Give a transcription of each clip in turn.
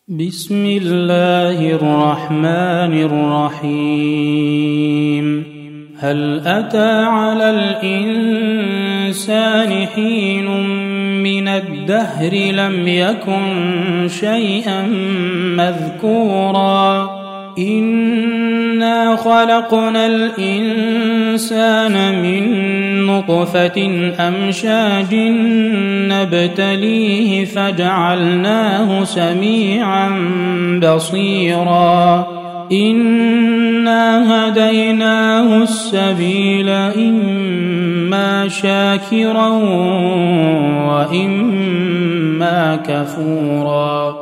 بسم الله الرحمن الرحيم. هل أتى على الإنسان حين من الدهر لم يكن شيئا مذكورا إنا خلقنا الإنسان من نطفة أمشاج نبتليه فجعلناه سميعا بصيرا إنا هديناه السبيل إما شاكرا وإما كفورا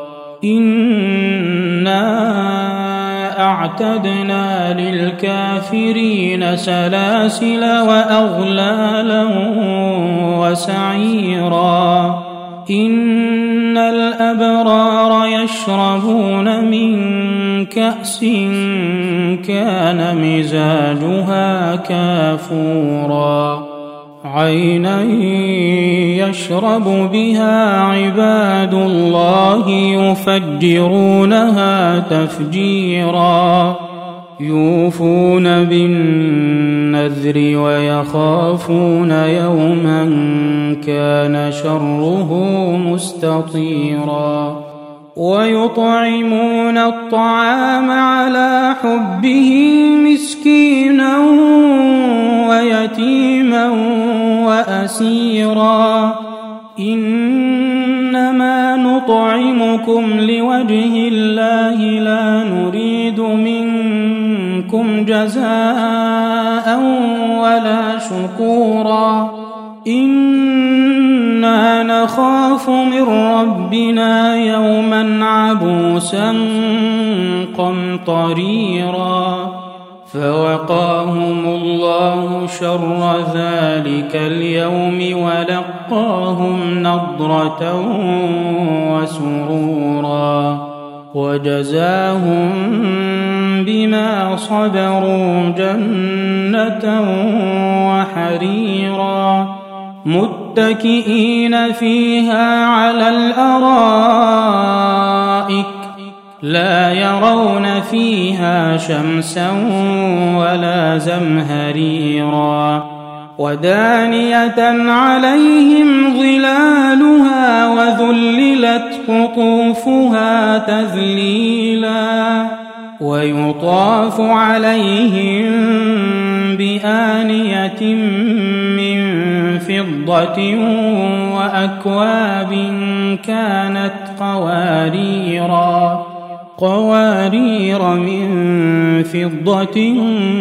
إنا أعتدنا للكافرين سلاسل وأغلالا وسعيرا إن الأبرار يشربون من كأس كان مزاجها كافورا عينا يشرب بها عباد الله يفجرونها تفجيرا يوفون بالنذر ويخافون يوما كان شره مستطيرا ويطعمون الطعام على حبه مسكينا ويتيما وأسيرا إنما نطعمكم لوجه الله لا نريد منكم جزاء ولا شكورا إنا نخاف من ربنا يوما عبوسا قمطريرا فوقاهم الله شر ذلك اليوم ولقاهم نضرة وسرورا وجزاهم بما صبروا جنة وحريرا متكئين فيها على الأرائك لا يرون فيها شمسا ولا زمهريرا ودانية عليهم ظلالها وذللت قطوفها تذليلا ويطاف عليهم بآنية من فضة وأكواب كانت قوارير من فضة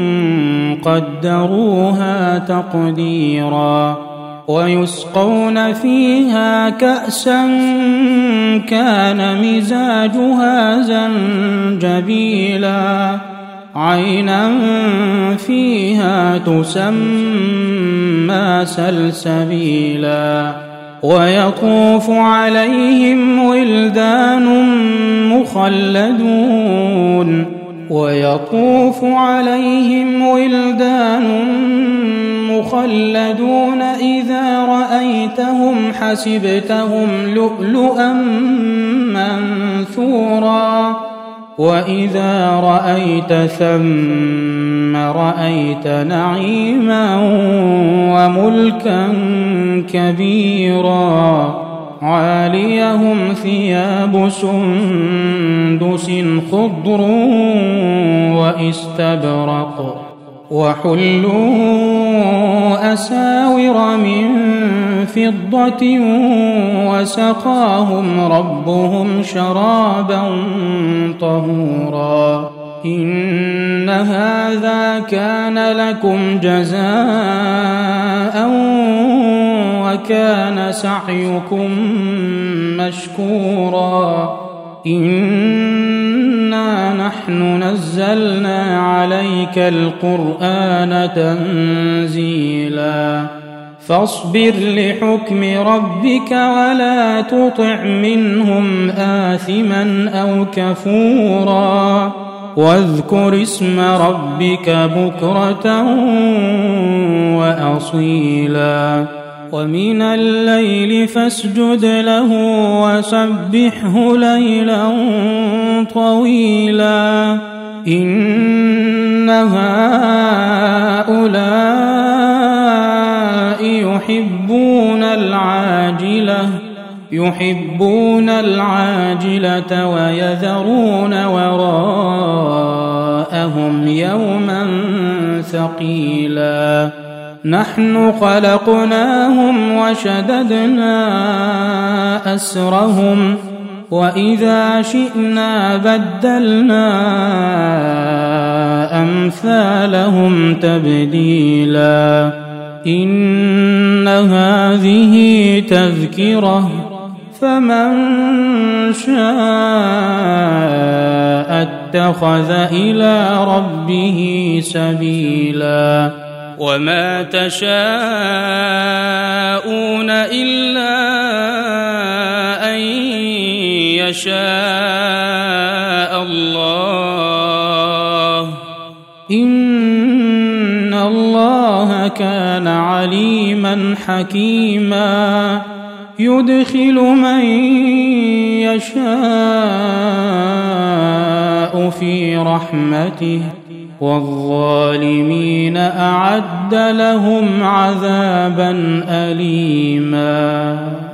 قدروها تقديرا ويسقون فيها كأسا كان مزاجها زنجبيلا عينا فيها تسمى سلسبيلا ويطوف عليهم ولدان مخلدون إذا رأيتهم حسبتهم لؤلؤا منثورا وإذا رأيت ثم رأيت نعيما وملكا كبيرا عاليهم ثياب سندس خضر واستبرق وحلوا أساور من فضة وسقاهم ربهم شرابا طهورا إن هذا كان لكم جزاء وكان سعيكم مشكورا إنا نحن نزلنا عليك القرآن تنزيلا فاصبر لحكم ربك ولا تطع منهم آثما أو كفورا واذكر اسم ربك بكرة وأصيلا ومن الليل فاسجد له وسبحه ليلا طويلا إن هؤلاء يحبون العاجلة ويذرون وراءهم يوما ثقيلا نحن خلقناهم وشددنا أسرهم وإذا شئنا بدلنا أمثالهم تبديلا إن هذه تذكرة فمن شاء اتخذ إلى ربه سبيلا وما تشاءون إلا أن يشاء الله إن الله كان عليما حكيما يدخل من يشاء في رحمته والظالمين أعد لهم عذابا أليما.